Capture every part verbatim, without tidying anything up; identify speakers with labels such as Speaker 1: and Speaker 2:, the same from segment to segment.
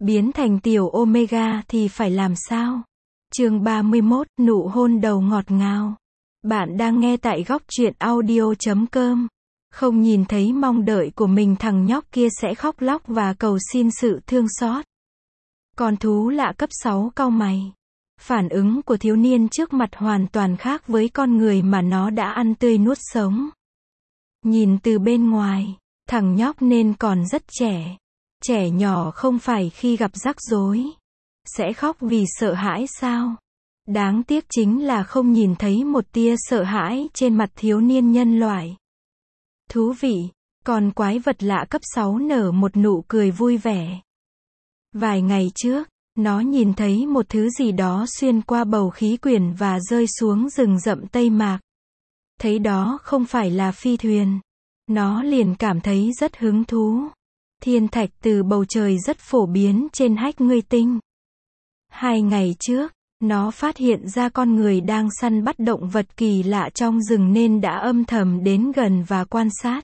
Speaker 1: biến thành tiểu Omega thì phải làm sao? Chương ba mươi mốt, nụ hôn đầu ngọt ngào. Bạn đang nghe tại góc truyện audio chấm com. Không nhìn thấy mong đợi của mình, thằng nhóc kia sẽ khóc lóc và cầu xin sự thương xót. Con thú lạ cấp sáu cau mày. Phản ứng của thiếu niên trước mặt hoàn toàn khác với con người mà nó đã ăn tươi nuốt sống. Nhìn từ bên ngoài, thằng nhóc nên còn rất trẻ. Trẻ nhỏ không phải khi gặp rắc rối sẽ khóc vì sợ hãi sao? Đáng tiếc chính là không nhìn thấy một tia sợ hãi trên mặt thiếu niên nhân loại. Thú vị, con quái vật lạ cấp sáu nở một nụ cười vui vẻ. Vài ngày trước, nó nhìn thấy một thứ gì đó xuyên qua bầu khí quyển và rơi xuống rừng rậm Tây Mạc. Thấy đó không phải là phi thuyền. Nó liền cảm thấy rất hứng thú. Thiên thạch từ bầu trời rất phổ biến trên hách ngươi tinh. Hai ngày trước, nó phát hiện ra con người đang săn bắt động vật kỳ lạ trong rừng nên đã âm thầm đến gần và quan sát.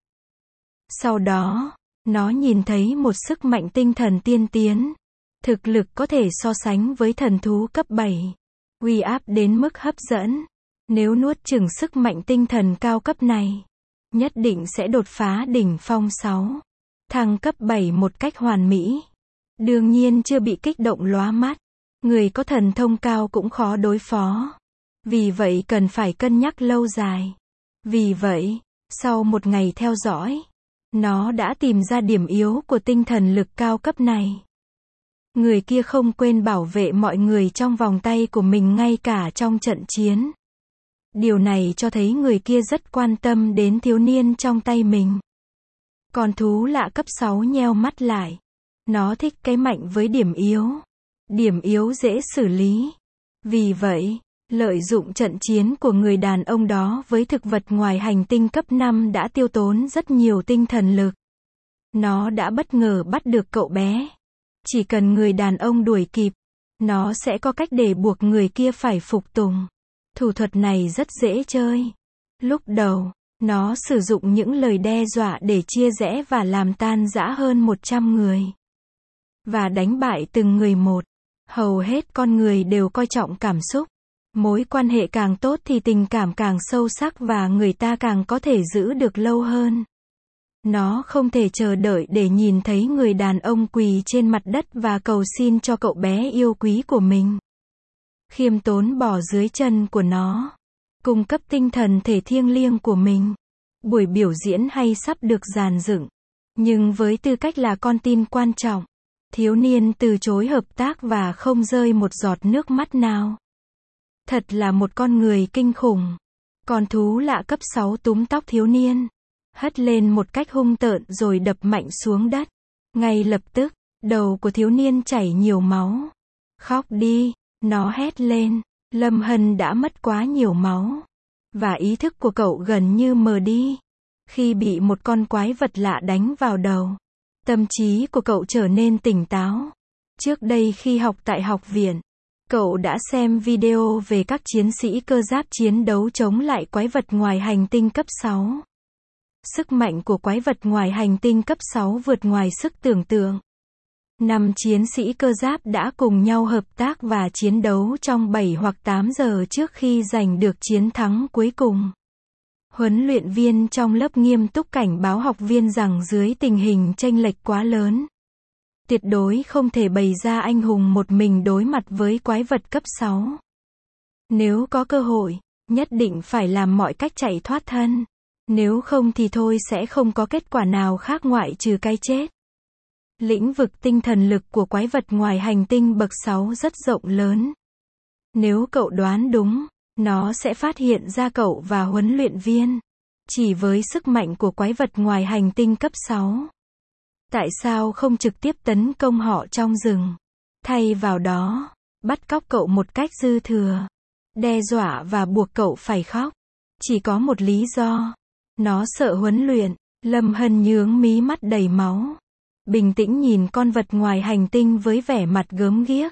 Speaker 1: Sau đó, nó nhìn thấy một sức mạnh tinh thần tiên tiến. Thực lực có thể so sánh với thần thú cấp bảy. Uy áp đến mức hấp dẫn. Nếu nuốt chửng sức mạnh tinh thần cao cấp này, nhất định sẽ đột phá đỉnh phong sáu. Thăng cấp bảy một cách hoàn mỹ. Đương nhiên chưa bị kích động lóa mắt. Người có thần thông cao cũng khó đối phó. Vì vậy cần phải cân nhắc lâu dài. Vì vậy, sau một ngày theo dõi, nó đã tìm ra điểm yếu của tinh thần lực cao cấp này. Người kia không quên bảo vệ mọi người trong vòng tay của mình ngay cả trong trận chiến. Điều này cho thấy người kia rất quan tâm đến thiếu niên trong tay mình. Con thú lạ cấp sáu nheo mắt lại. Nó thích cái mạnh với điểm yếu. Điểm yếu dễ xử lý. Vì vậy, lợi dụng trận chiến của người đàn ông đó với thực vật ngoài hành tinh cấp năm đã tiêu tốn rất nhiều tinh thần lực. Nó đã bất ngờ bắt được cậu bé. Chỉ cần người đàn ông đuổi kịp, nó sẽ có cách để buộc người kia phải phục tùng. Thủ thuật này rất dễ chơi. Lúc đầu, nó sử dụng những lời đe dọa để chia rẽ và làm tan rã hơn một trăm người. Và đánh bại từng người một. Hầu hết con người đều coi trọng cảm xúc. Mối quan hệ càng tốt thì tình cảm càng sâu sắc và người ta càng có thể giữ được lâu hơn. Nó không thể chờ đợi để nhìn thấy người đàn ông quỳ trên mặt đất và cầu xin cho cậu bé yêu quý của mình. Khiêm tốn bỏ dưới chân của nó. Cung cấp tinh thần thể thiêng liêng của mình. Buổi biểu diễn hay sắp được dàn dựng. Nhưng với tư cách là con tin quan trọng, thiếu niên từ chối hợp tác và không rơi một giọt nước mắt nào. Thật là một con người kinh khủng. Con thú lạ cấp sáu túm tóc thiếu niên. Hất lên một cách hung tợn rồi đập mạnh xuống đất. Ngay lập tức, đầu của thiếu niên chảy nhiều máu. Khóc đi, nó hét lên. Lâm Hân đã mất quá nhiều máu. Và ý thức của cậu gần như mờ đi. Khi bị một con quái vật lạ đánh vào đầu, tâm trí của cậu trở nên tỉnh táo. Trước đây khi học tại học viện, cậu đã xem video về các chiến sĩ cơ giáp chiến đấu chống lại quái vật ngoài hành tinh cấp sáu. Sức mạnh của quái vật ngoài hành tinh cấp sáu vượt ngoài sức tưởng tượng. Năm chiến sĩ cơ giáp đã cùng nhau hợp tác và chiến đấu trong bảy hoặc tám giờ trước khi giành được chiến thắng cuối cùng. Huấn luyện viên trong lớp nghiêm túc cảnh báo học viên rằng dưới tình hình chênh lệch quá lớn, tuyệt đối không thể bày ra anh hùng một mình đối mặt với quái vật cấp sáu. Nếu có cơ hội, nhất định phải làm mọi cách chạy thoát thân. Nếu không thì thôi sẽ không có kết quả nào khác ngoại trừ cái chết. Lĩnh vực tinh thần lực của quái vật ngoài hành tinh bậc sáu rất rộng lớn. Nếu cậu đoán đúng, nó sẽ phát hiện ra cậu và huấn luyện viên. Chỉ với sức mạnh của quái vật ngoài hành tinh cấp sáu. Tại sao không trực tiếp tấn công họ trong rừng? Thay vào đó, bắt cóc cậu một cách dư thừa. Đe dọa và buộc cậu phải khóc. Chỉ có một lý do. Nó sợ huấn luyện. Lâm Hân nhướng mí mắt đầy máu. Bình tĩnh nhìn con vật ngoài hành tinh với vẻ mặt gớm ghiếc.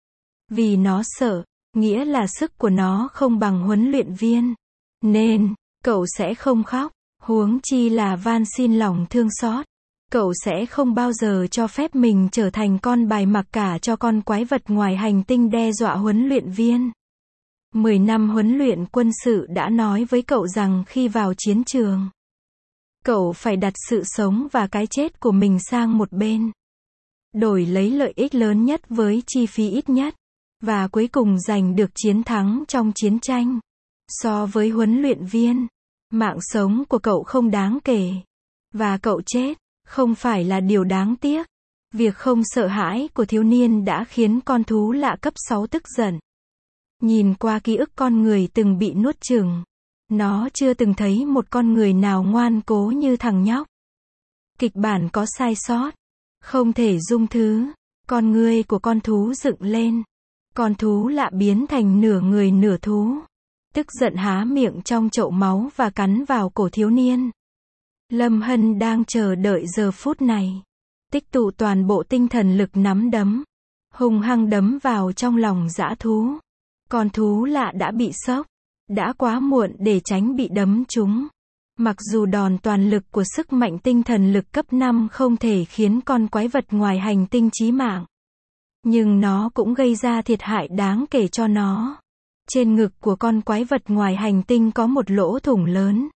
Speaker 1: Vì nó sợ, nghĩa là sức của nó không bằng huấn luyện viên. Nên, cậu sẽ không khóc. Huống chi là van xin lòng thương xót. Cậu sẽ không bao giờ cho phép mình trở thành con bài mặc cả cho con quái vật ngoài hành tinh đe dọa huấn luyện viên. Mười năm huấn luyện quân sự đã nói với cậu rằng khi vào chiến trường, cậu phải đặt sự sống và cái chết của mình sang một bên, đổi lấy lợi ích lớn nhất với chi phí ít nhất, và cuối cùng giành được chiến thắng trong chiến tranh. So với huấn luyện viên, mạng sống của cậu không đáng kể, và cậu chết không phải là điều đáng tiếc. Việc không sợ hãi của thiếu niên đã khiến con thú lạ cấp sáu tức giận. Nhìn qua ký ức con người từng bị nuốt chửng, nó chưa từng thấy một con người nào ngoan cố như thằng nhóc. Kịch bản có sai sót, không thể dung thứ. Con ngươi của con thú dựng lên. Con thú lạ biến thành nửa người nửa thú. Tức giận há miệng trong chậu máu và cắn vào cổ thiếu niên. Lâm Hân đang chờ đợi giờ phút này. Tích tụ toàn bộ tinh thần lực nắm đấm, hung hăng đấm vào trong lòng dã thú. Con thú lạ đã bị sốc, đã quá muộn để tránh bị đấm trúng. Mặc dù đòn toàn lực của sức mạnh tinh thần lực cấp năm không thể khiến con quái vật ngoài hành tinh chí mạng, nhưng nó cũng gây ra thiệt hại đáng kể cho nó. Trên ngực của con quái vật ngoài hành tinh có một lỗ thủng lớn.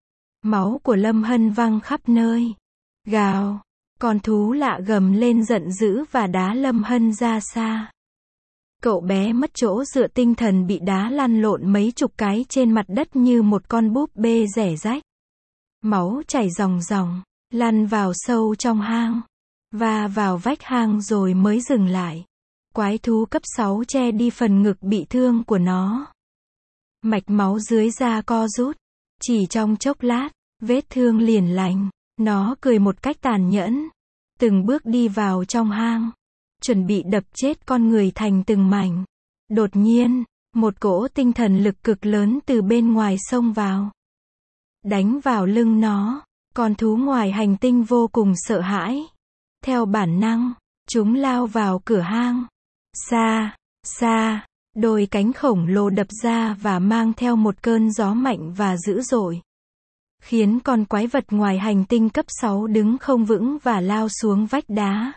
Speaker 1: Máu của Lâm Hân văng khắp nơi. Gào, con thú lạ gầm lên giận dữ và đá Lâm Hân ra xa. Cậu bé mất chỗ dựa tinh thần bị đá lăn lộn mấy chục cái trên mặt đất như một con búp bê rẻ rách. Máu chảy ròng ròng, lăn vào sâu trong hang, và vào vách hang rồi mới dừng lại. Quái thú cấp sáu che đi phần ngực bị thương của nó. Mạch máu dưới da co rút. Chỉ trong chốc lát, vết thương liền lành. Nó cười một cách tàn nhẫn. Từng bước đi vào trong hang, chuẩn bị đập chết con người thành từng mảnh. Đột nhiên, một cỗ tinh thần lực cực lớn từ bên ngoài xông vào, đánh vào lưng nó. Con thú ngoài hành tinh vô cùng sợ hãi. Theo bản năng, chúng lao vào cửa hang. Xa, xa, đôi cánh khổng lồ đập ra và mang theo một cơn gió mạnh và dữ dội, khiến con quái vật ngoài hành tinh cấp sáu đứng không vững và lao xuống vách đá.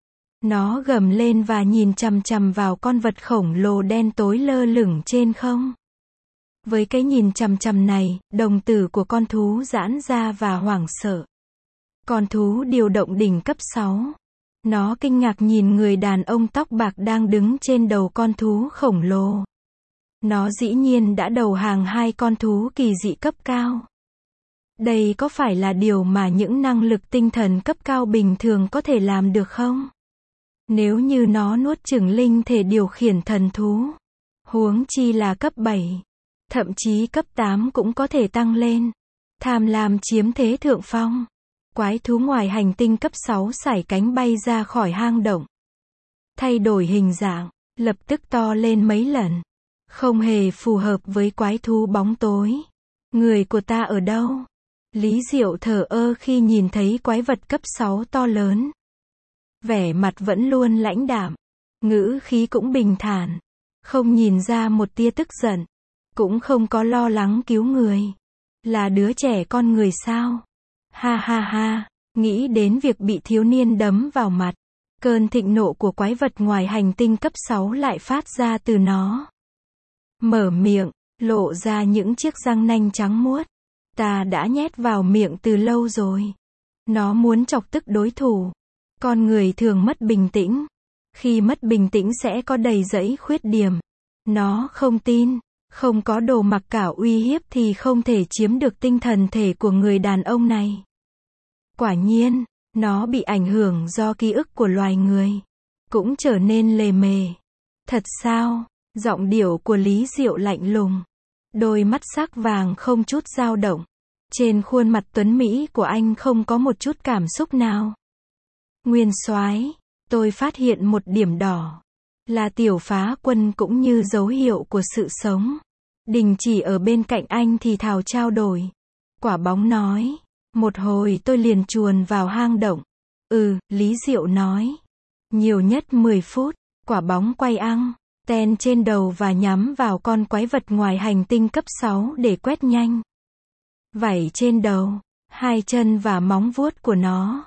Speaker 1: Nó gầm lên và nhìn chằm chằm vào con vật khổng lồ đen tối lơ lửng trên không. Với cái nhìn chằm chằm này, đồng tử của con thú giãn ra và hoảng sợ. Con thú điều động đỉnh cấp sáu. Nó kinh ngạc nhìn người đàn ông tóc bạc đang đứng trên đầu con thú khổng lồ. Nó dĩ nhiên đã đầu hàng hai con thú kỳ dị cấp cao. Đây có phải là điều mà những năng lực tinh thần cấp cao bình thường có thể làm được không? Nếu như nó nuốt chửng linh thể điều khiển thần thú, huống chi là cấp bảy, thậm chí cấp tám cũng có thể tăng lên. Tham lam chiếm thế thượng phong. Quái thú ngoài hành tinh cấp sáu sải cánh bay ra khỏi hang động. Thay đổi hình dạng, lập tức to lên mấy lần. Không hề phù hợp với quái thú bóng tối. Người của ta ở đâu? Lý Diệu thờ ơ khi nhìn thấy quái vật cấp sáu to lớn. Vẻ mặt vẫn luôn lãnh đạm. Ngữ khí cũng bình thản. Không nhìn ra một tia tức giận. Cũng không có lo lắng cứu người. Là đứa trẻ con người sao? Ha ha ha, nghĩ đến việc bị thiếu niên đấm vào mặt. Cơn thịnh nộ của quái vật ngoài hành tinh cấp sáu lại phát ra từ nó. Mở miệng, lộ ra những chiếc răng nanh trắng muốt. Ta đã nhét vào miệng từ lâu rồi. Nó muốn chọc tức đối thủ. Con người thường mất bình tĩnh. Khi mất bình tĩnh sẽ có đầy dẫy khuyết điểm. Nó không tin. Không có đồ mặc cả uy hiếp thì không thể chiếm được tinh thần thể của người đàn ông này. Quả nhiên, nó bị ảnh hưởng do ký ức của loài người. Cũng trở nên lề mề. Thật sao? Giọng điệu của Lý Diệu lạnh lùng. Đôi mắt sắc vàng không chút dao động. Trên khuôn mặt tuấn mỹ của anh không có một chút cảm xúc nào. Nguyên soái, tôi phát hiện một điểm đỏ. Là tiểu phá quân cũng như dấu hiệu của sự sống. Đình chỉ ở bên cạnh anh thì thào trao đổi. Quả bóng nói. Một hồi tôi liền chuồn vào hang động. Ừ, Lý Diệu nói. Nhiều nhất mười phút. Quả bóng quay ăng ten trên đầu và nhắm vào con quái vật ngoài hành tinh cấp sáu để quét nhanh. Vảy trên đầu, hai chân và móng vuốt của nó.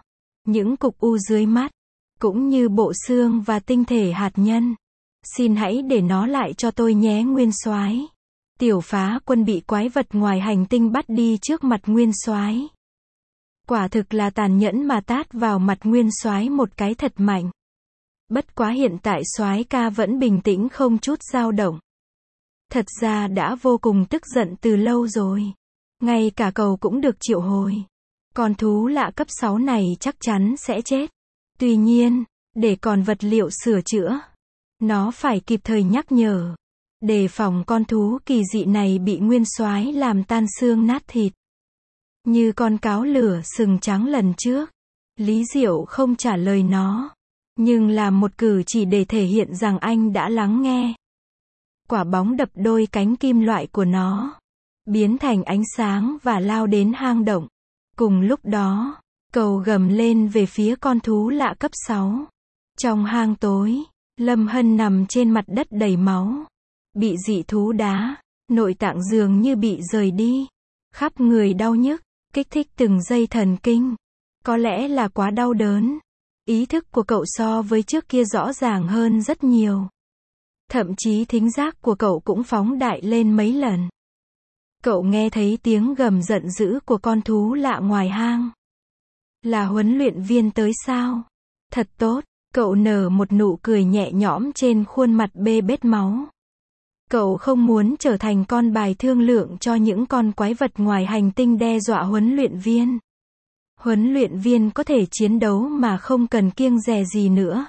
Speaker 1: những cục u dưới mắt, cũng như bộ xương và tinh thể hạt nhân. Xin hãy để nó lại cho tôi nhé Nguyên Soái. Tiểu Phá Quân bị quái vật ngoài hành tinh bắt đi trước mặt Nguyên Soái. Quả thực là tàn nhẫn mà tát vào mặt Nguyên Soái một cái thật mạnh. Bất quá hiện tại Soái ca vẫn bình tĩnh không chút dao động. Thật ra đã vô cùng tức giận từ lâu rồi. Ngay cả cầu cũng được triệu hồi. Con thú lạ cấp sáu này chắc chắn sẽ chết. Tuy nhiên, để còn vật liệu sửa chữa, nó phải kịp thời nhắc nhở, đề phòng con thú kỳ dị này bị Nguyên Soái làm tan xương nát thịt. Như con cáo lửa sừng trắng lần trước, Lý Diệu không trả lời nó, nhưng làm một cử chỉ để thể hiện rằng anh đã lắng nghe. Quả bóng đập đôi cánh kim loại của nó, biến thành ánh sáng và lao đến hang động. Cùng lúc đó, cầu gầm lên về phía con thú lạ cấp sáu. Trong hang tối, Lâm Hân nằm trên mặt đất đầy máu, bị dị thú đá, nội tạng dường như bị rời đi, khắp người đau nhức, kích thích từng dây thần kinh. Có lẽ là quá đau đớn. Ý thức của cậu so với trước kia rõ ràng hơn rất nhiều. Thậm chí thính giác của cậu cũng phóng đại lên mấy lần. Cậu nghe thấy tiếng gầm giận dữ của con thú lạ ngoài hang. Là huấn luyện viên tới sao? Thật tốt, cậu nở một nụ cười nhẹ nhõm trên khuôn mặt bê bết máu. Cậu không muốn trở thành con bài thương lượng cho những con quái vật ngoài hành tinh đe dọa huấn luyện viên. Huấn luyện viên có thể chiến đấu mà không cần kiêng dè gì nữa.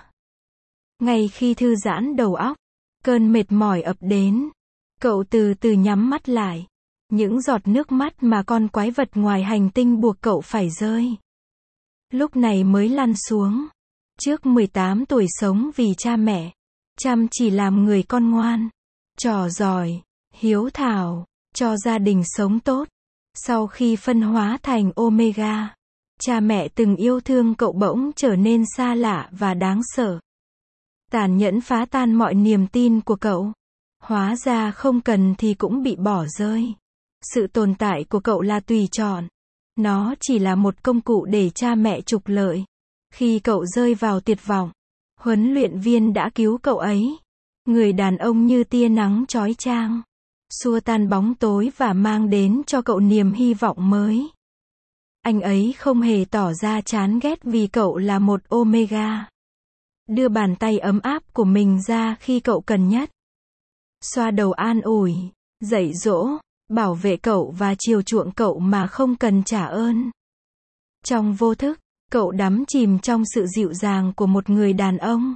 Speaker 1: Ngay khi thư giãn đầu óc, cơn mệt mỏi ập đến. Cậu từ từ nhắm mắt lại. Những giọt nước mắt mà con quái vật ngoài hành tinh buộc cậu phải rơi, lúc này mới lăn xuống. Trước mười tám tuổi sống vì cha mẹ, chăm chỉ làm người con ngoan, trò giỏi, hiếu thảo, cho gia đình sống tốt. Sau khi phân hóa thành Omega, cha mẹ từng yêu thương cậu bỗng trở nên xa lạ và đáng sợ. Tàn nhẫn phá tan mọi niềm tin của cậu. Hóa ra không cần thì cũng bị bỏ rơi. Sự tồn tại của cậu là tùy chọn. Nó chỉ là một công cụ để cha mẹ trục lợi. Khi cậu rơi vào tuyệt vọng, huấn luyện viên đã cứu cậu ấy. Người đàn ông như tia nắng chói chang, xua tan bóng tối và mang đến cho cậu niềm hy vọng mới. Anh ấy không hề tỏ ra chán ghét vì cậu là một Omega. Đưa bàn tay ấm áp của mình ra khi cậu cần nhất. Xoa đầu an ủi, dạy dỗ, bảo vệ cậu và chiều chuộng cậu mà không cần trả ơn. Trong vô thức, cậu đắm chìm trong sự dịu dàng của một người đàn ông.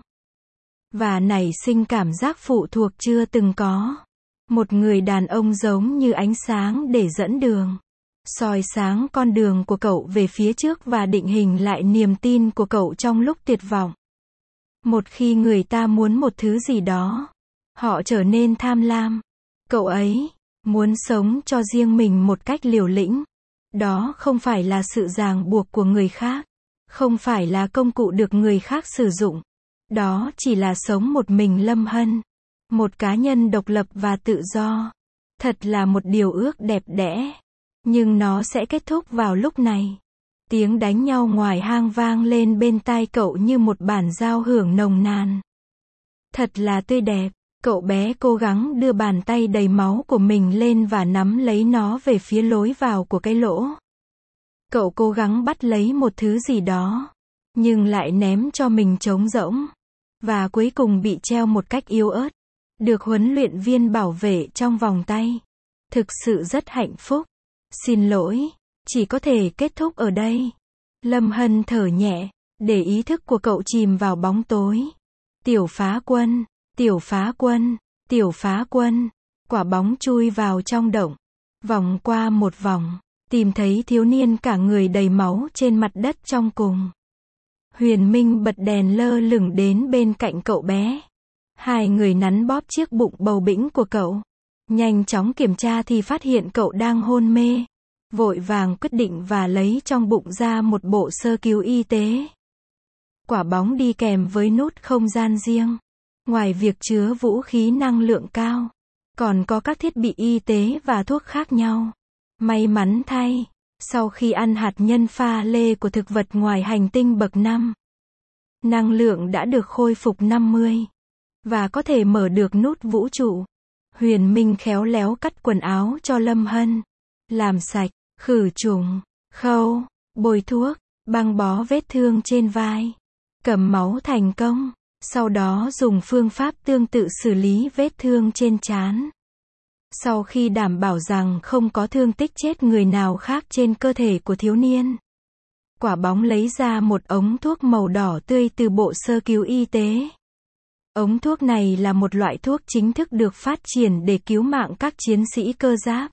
Speaker 1: Và nảy sinh cảm giác phụ thuộc chưa từng có. Một người đàn ông giống như ánh sáng để dẫn đường. Soi sáng con đường của cậu về phía trước và định hình lại niềm tin của cậu trong lúc tuyệt vọng. Một khi người ta muốn một thứ gì đó, họ trở nên tham lam. Cậu ấy muốn sống cho riêng mình một cách liều lĩnh. Đó không phải là sự ràng buộc của người khác. Không phải là công cụ được người khác sử dụng. Đó chỉ là sống một mình Lâm Hân. Một cá nhân độc lập và tự do. Thật là một điều ước đẹp đẽ. Nhưng nó sẽ kết thúc vào lúc này. Tiếng đánh nhau ngoài hang vang lên bên tai cậu như một bản giao hưởng nồng nàn. Thật là tươi đẹp. Cậu bé cố gắng đưa bàn tay đầy máu của mình lên và nắm lấy nó về phía lối vào của cái lỗ. Cậu cố gắng bắt lấy một thứ gì đó, nhưng lại ném cho mình trống rỗng. Và cuối cùng bị treo một cách yếu ớt. Được huấn luyện viên bảo vệ trong vòng tay. Thực sự rất hạnh phúc. Xin lỗi, chỉ có thể kết thúc ở đây. Lâm Hân thở nhẹ, để ý thức của cậu chìm vào bóng tối. Tiểu Phá Quân, Tiểu Phá Quân, Tiểu Phá Quân. Quả bóng chui vào trong động. Vòng qua một vòng, tìm thấy thiếu niên cả người đầy máu trên mặt đất trong cùng. Huyền Minh bật đèn lơ lửng đến bên cạnh cậu bé. Hai người nắn bóp chiếc bụng bầu bĩnh của cậu. Nhanh chóng kiểm tra thì phát hiện cậu đang hôn mê. Vội vàng quyết định và lấy trong bụng ra một bộ sơ cứu y tế. Quả bóng đi kèm với nút không gian riêng. Ngoài việc chứa vũ khí năng lượng cao, còn có các thiết bị y tế và thuốc khác nhau. May mắn thay, Sau khi ăn hạt nhân pha lê của thực vật ngoài hành tinh bậc năm, năng lượng đã được khôi phục năm mươi, và có thể mở được nút vũ trụ. Huyền Minh khéo léo cắt quần áo cho Lâm Hân, làm sạch, khử trùng, khâu, bôi thuốc, băng bó vết thương trên vai, cầm máu thành công, sau đó dùng phương pháp tương tự xử lý vết thương trên trán. Sau khi đảm bảo rằng không có thương tích chết người nào khác trên cơ thể của thiếu niên, quả bóng lấy ra một ống thuốc màu đỏ tươi từ bộ sơ cứu y tế. Ống thuốc này là một loại thuốc chính thức được phát triển để cứu mạng các chiến sĩ cơ giáp.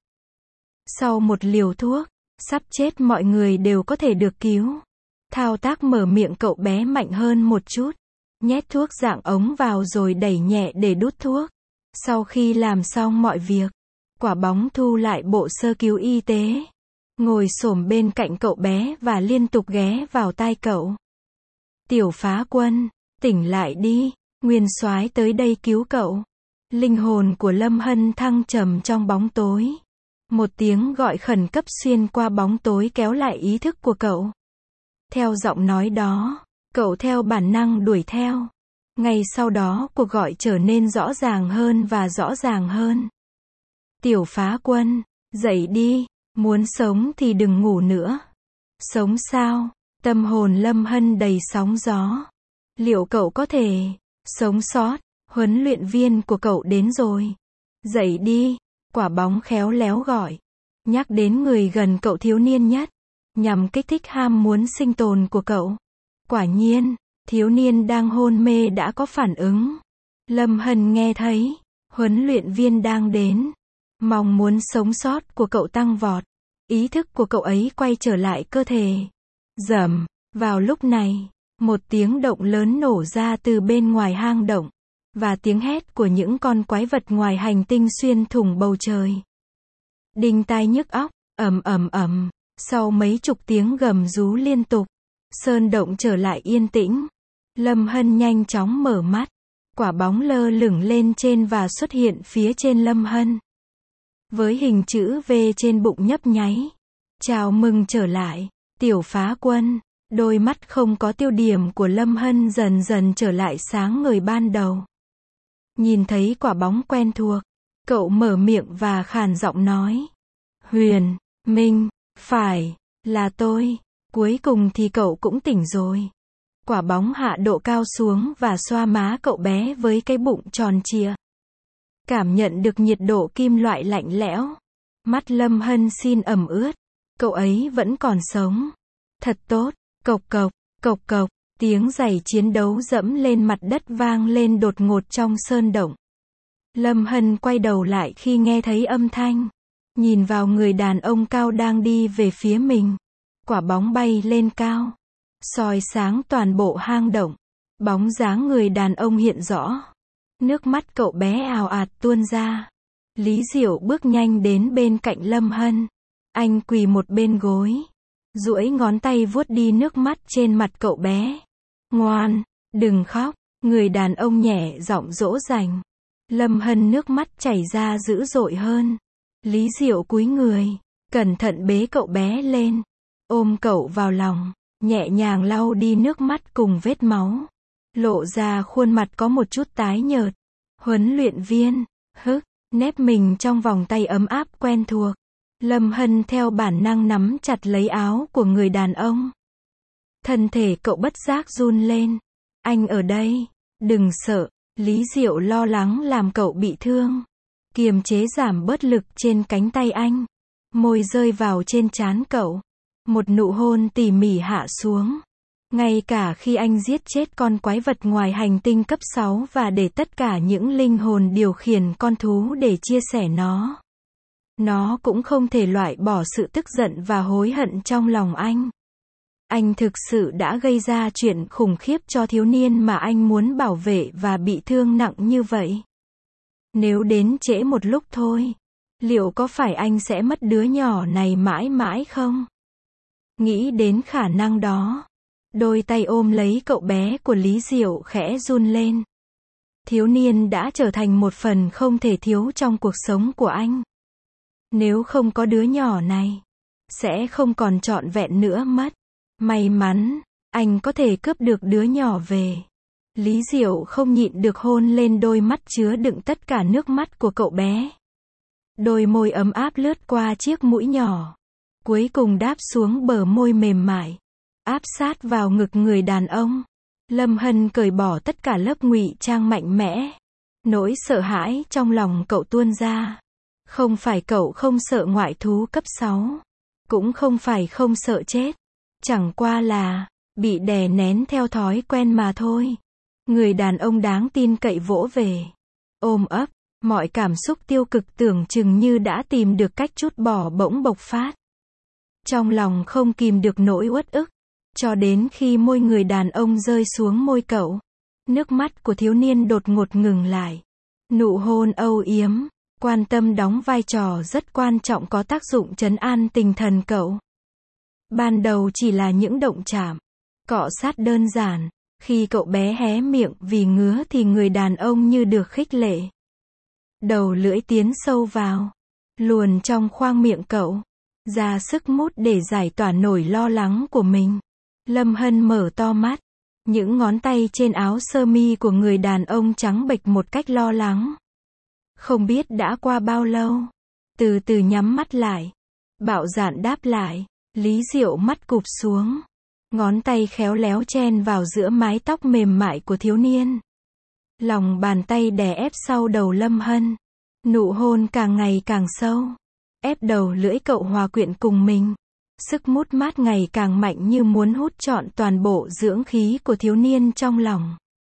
Speaker 1: Sau một liều thuốc, sắp chết mọi người đều có thể được cứu. Thao tác mở miệng cậu bé mạnh hơn một chút, nhét thuốc dạng ống vào rồi đẩy nhẹ để đút thuốc. Sau khi làm xong mọi việc, quả bóng thu lại bộ sơ cứu y tế, ngồi xổm bên cạnh cậu bé và liên tục ghé vào tai cậu. Tiểu phá quân, tỉnh lại đi, Nguyên soái tới đây cứu cậu. Linh hồn của Lâm Hân thăng trầm trong bóng tối. Một tiếng gọi khẩn cấp xuyên qua bóng tối kéo lại ý thức của cậu. Theo giọng nói đó, cậu theo bản năng đuổi theo. Ngay sau đó cuộc gọi trở nên rõ ràng hơn và rõ ràng hơn. Tiểu phá quân, dậy đi, muốn sống thì đừng ngủ nữa. Sống sao? Tâm hồn Lâm Hân đầy sóng gió. Liệu cậu có thể sống sót? Huấn luyện viên của cậu đến rồi. Dậy đi, quả bóng khéo léo gọi. Nhắc đến người gần cậu thiếu niên nhất, nhằm kích thích ham muốn sinh tồn của cậu. Quả nhiên, thiếu niên đang hôn mê đã có phản ứng. Lâm Hân nghe thấy, huấn luyện viên đang đến. Mong muốn sống sót của cậu tăng vọt. Ý thức của cậu ấy quay trở lại cơ thể. Rầm, vào lúc này, một tiếng động lớn nổ ra từ bên ngoài hang động, và tiếng hét của những con quái vật ngoài hành tinh xuyên thủng bầu trời. Đinh tai nhức óc, ầm ầm ầm, sau mấy chục tiếng gầm rú liên tục, sơn động trở lại yên tĩnh. Lâm Hân nhanh chóng mở mắt, quả bóng lơ lửng lên trên và xuất hiện phía trên Lâm Hân. Với hình chữ V trên bụng nhấp nháy. Chào mừng trở lại, tiểu phá quân. Đôi mắt không có tiêu điểm của Lâm Hân dần dần trở lại sáng ngời ban đầu. Nhìn thấy quả bóng quen thuộc, cậu mở miệng và khàn giọng nói. Huyền Minh, phải, là tôi. Cuối cùng thì cậu cũng tỉnh rồi. Quả bóng hạ độ cao xuống và xoa má cậu bé với cái bụng tròn trịa. Cảm nhận được nhiệt độ kim loại lạnh lẽo. Mắt Lâm Hân xin ẩm ướt. Cậu ấy vẫn còn sống. Thật tốt. Cộc cộc, cộc cộc, tiếng giày chiến đấu dẫm lên mặt đất vang lên đột ngột trong sơn động. Lâm Hân quay đầu lại khi nghe thấy âm thanh. Nhìn vào người đàn ông cao đang đi về phía mình. Quả bóng bay lên cao, soi sáng toàn bộ hang động. Bóng dáng người đàn ông hiện rõ. Nước mắt cậu bé ào ạt tuôn ra. Lý Diệu bước nhanh đến bên cạnh Lâm Hân. Anh quỳ một bên gối, duỗi ngón tay vuốt đi nước mắt trên mặt cậu bé. Ngoan, đừng khóc, người đàn ông nhẹ giọng dỗ dành. Lâm Hân nước mắt chảy ra dữ dội hơn. Lý Diệu cúi người, cẩn thận bế cậu bé lên, ôm cậu vào lòng, nhẹ nhàng lau đi nước mắt cùng vết máu. Lộ ra khuôn mặt có một chút tái nhợt. Huấn luyện viên, hức, nép mình trong vòng tay ấm áp quen thuộc. Lâm Hân theo bản năng nắm chặt lấy áo của người đàn ông. Thân thể cậu bất giác run lên. Anh ở đây, đừng sợ. Lý Diệu lo lắng làm cậu bị thương. Kiềm chế giảm bớt lực trên cánh tay anh. Môi rơi vào trên trán cậu. Một nụ hôn tỉ mỉ hạ xuống. Ngay cả khi anh giết chết con quái vật ngoài hành tinh cấp sáu và để tất cả những linh hồn điều khiển con thú để chia sẻ nó. Nó cũng không thể loại bỏ sự tức giận và hối hận trong lòng anh. Anh thực sự đã gây ra chuyện khủng khiếp cho thiếu niên mà anh muốn bảo vệ và bị thương nặng như vậy. Nếu đến trễ một lúc thôi, liệu có phải anh sẽ mất đứa nhỏ này mãi mãi không? Nghĩ đến khả năng đó, đôi tay ôm lấy cậu bé của Lý Diệu khẽ run lên. Thiếu niên đã trở thành một phần không thể thiếu trong cuộc sống của anh. Nếu không có đứa nhỏ này, sẽ không còn trọn vẹn nữa mất. May mắn, anh có thể cướp được đứa nhỏ về. Lý Diệu không nhịn được hôn lên đôi mắt chứa đựng tất cả nước mắt của cậu bé. Đôi môi ấm áp lướt qua chiếc mũi nhỏ, cuối cùng đáp xuống bờ môi mềm mại, áp sát vào ngực người đàn ông. Lâm Hân cởi bỏ tất cả lớp ngụy trang mạnh mẽ. Nỗi sợ hãi trong lòng cậu tuôn ra. Không phải cậu không sợ ngoại thú cấp sáu, cũng không phải không sợ chết, chẳng qua là bị đè nén theo thói quen mà thôi. Người đàn ông đáng tin cậy vỗ về, ôm ấp, mọi cảm xúc tiêu cực tưởng chừng như đã tìm được cách trút bỏ bỗng bộc phát. Trong lòng không kìm được nỗi uất ức, cho đến khi môi người đàn ông rơi xuống môi cậu, nước mắt của thiếu niên đột ngột ngừng lại. Nụ hôn âu yếm, quan tâm đóng vai trò rất quan trọng, có tác dụng trấn an tinh thần cậu. Ban đầu chỉ là những động chạm, cọ sát đơn giản, khi cậu bé hé miệng vì ngứa thì người đàn ông như được khích lệ. Đầu lưỡi tiến sâu vào, luồn trong khoang miệng cậu, ra sức mút để giải tỏa nỗi lo lắng của mình. Lâm Hân mở to mắt, những ngón tay trên áo sơ mi của người đàn ông trắng bệch một cách lo lắng. Không biết đã qua bao lâu, từ từ nhắm mắt lại, bạo dạn đáp lại. Lý Diệu mắt cụp xuống, ngón tay khéo léo chen vào giữa mái tóc mềm mại của thiếu niên. Lòng bàn tay đè ép sau đầu Lâm Hân, nụ hôn càng ngày càng sâu, ép đầu lưỡi cậu hòa quyện cùng mình. Sức mút mát ngày càng mạnh như muốn hút trọn toàn bộ dưỡng khí của thiếu niên trong lòng.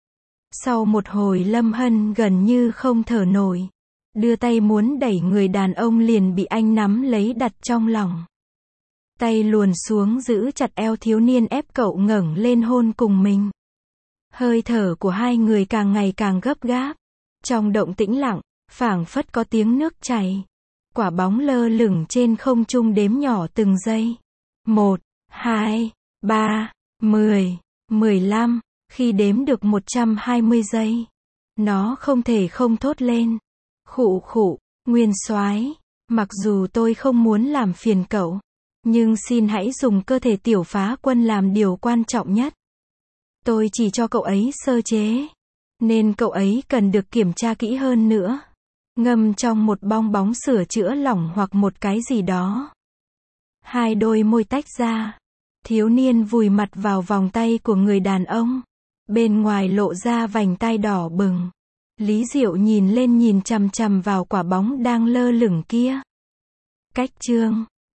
Speaker 1: Sau một hồi Lâm Hân gần như không thở nổi, đưa tay muốn đẩy người đàn ông liền bị anh nắm lấy đặt trong lòng. Tay luồn xuống giữ chặt eo thiếu niên ép cậu ngẩng lên hôn cùng mình. Hơi thở của hai người càng ngày càng gấp gáp. Trong động tĩnh lặng, phảng phất có tiếng nước chảy. Quả bóng lơ lửng trên không trung đếm nhỏ từng giây. Một, hai, ba, mười, mười lăm. Khi đếm được một trăm hai mươi giây, nó không thể không thốt lên. Khụ khụ, Nguyên soái, mặc dù tôi không muốn làm phiền cậu, nhưng xin hãy dùng cơ thể tiểu phá quân làm điều quan trọng nhất. Tôi chỉ cho cậu ấy sơ chế, nên cậu ấy cần được kiểm tra kỹ hơn nữa. Ngâm trong một bong bóng sửa chữa lỏng hoặc một cái gì đó. Hai đôi môi tách ra. Thiếu niên vùi mặt vào vòng tay của người đàn ông. Bên ngoài lộ ra vành tai đỏ bừng. Lý Diệu nhìn lên nhìn chằm chằm vào quả bóng đang lơ lửng kia. Cách chương